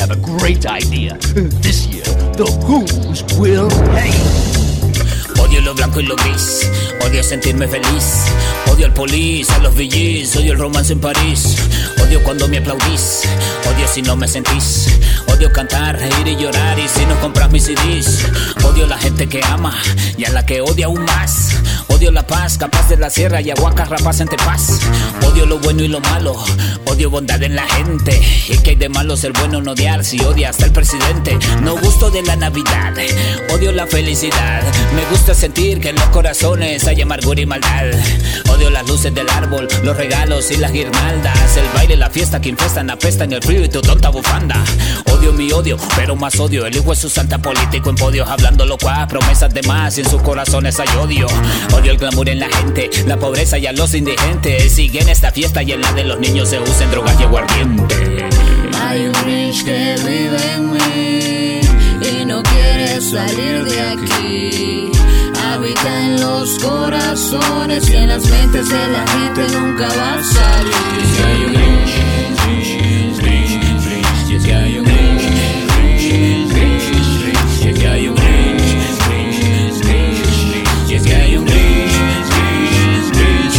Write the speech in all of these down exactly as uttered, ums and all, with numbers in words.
a great idea. This year, the Who's will pay. Odio lo blanco y lo gris, odio sentirme feliz. Odio al police, a los V Gs, odio el romance en París. Odio cuando me aplaudís, odio si no me sentís. Odio cantar, reír y llorar y si no compras mis C Ds. Odio la gente que ama y a la que odia aún más. Odio la paz, capaz de la sierra y aguacas rapaz entre paz. Odio lo bueno y lo malo, odio bondad en la gente. ¿Y qué hay de malo ser bueno no odiar si odia hasta el presidente? No gusto de la Navidad, odio la felicidad. Me gusta sentir que en los corazones hay amargura y maldad. Odio las luces del árbol, los regalos y las guirnaldas. El baile, la fiesta que infestan, apestan el frío y tu tonta bufanda. Odio mi odio, pero más odio el hijo de su santa político en podios, hablando locuaz, promesas de más y en sus corazones hay odio. Odio el glamour en la gente, la pobreza y a los indigentes. Sigue en esta fiesta y en la de los niños se usen drogas y aguardiente. Hay un Grinch que vive en mí y no quiere salir de aquí. Habita en los corazones y en las mentes de la gente nunca va a salir. Si hay un Grinch, Grinch, Grinch, Grinch. Si hay un Grinch, Grinch, Grinch, Grinch. Si hay un Grinch, Grinch, Grinch, Grinch. Si hay un Grinch, Grinch,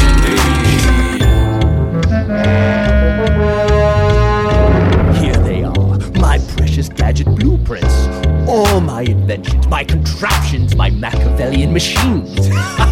Grinch, Grinch. Here they are, my precious gadget blueprints. All my inventions, my contraptions, my Machiavellian machines.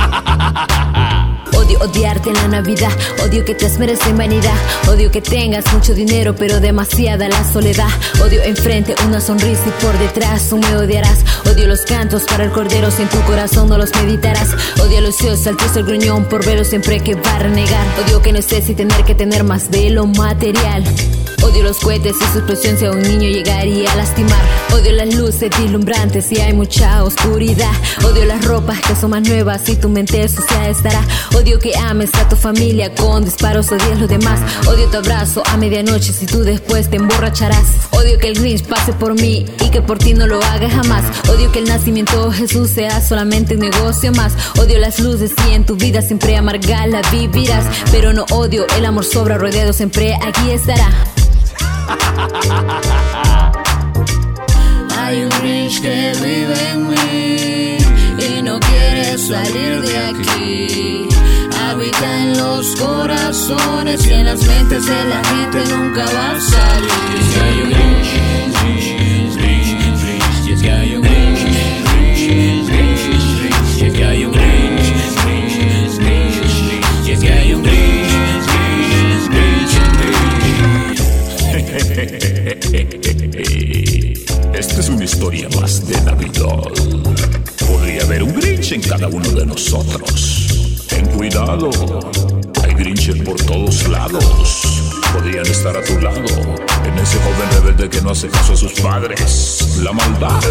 Odio odiarte en la Navidad, odio que te esmeres en vanidad. Odio que tengas mucho dinero pero demasiada la soledad. Odio enfrente una sonrisa y por detrás tú me odiarás. Odio los cantos para el cordero si en tu corazón no los meditarás. Odio al ocioso, al triste, el gruñón por verlo siempre que va a renegar. Odio que no estés y tener que tener más de lo material. Odio los cohetes y su explosión si a un niño llegaría a lastimar. Odio las luces deslumbrantes y hay mucha oscuridad. Odio las ropas que son más nuevas y tu mente sucia estará. Odio que ames a tu familia con disparos, odias los demás. Odio tu abrazo a medianoche si tú después te emborracharás. Odio que el Grinch pase por mí y que por ti no lo haga jamás. Odio que el nacimiento de Jesús sea solamente un negocio más. Odio las luces y en tu vida siempre amargada vivirás. Pero no odio el amor sobra rodeado, siempre aquí estará. Hay un Grinch que vive en mí y no quiere salir de aquí. Habita en los corazones y en las mentes de la gente nunca va a salir. Si hay un Grinch, Grinch, Grinch, Grinch. Si hay un Grinch, Grinch, Grinch, Grinch. Si hay un Grinch, Grinch, Grinch, Grinch. Si hay un Grinch, Esta es una historia más de Navidad. Podría haber un Grinch en cada uno de nosotros. Ten cuidado, hay Grinches por todos lados. Podrían estar a tu lado, en ese joven rebelde que no hace caso a sus padres. La maldad.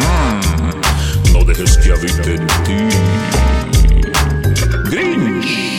No dejes que habite en ti, Grinch.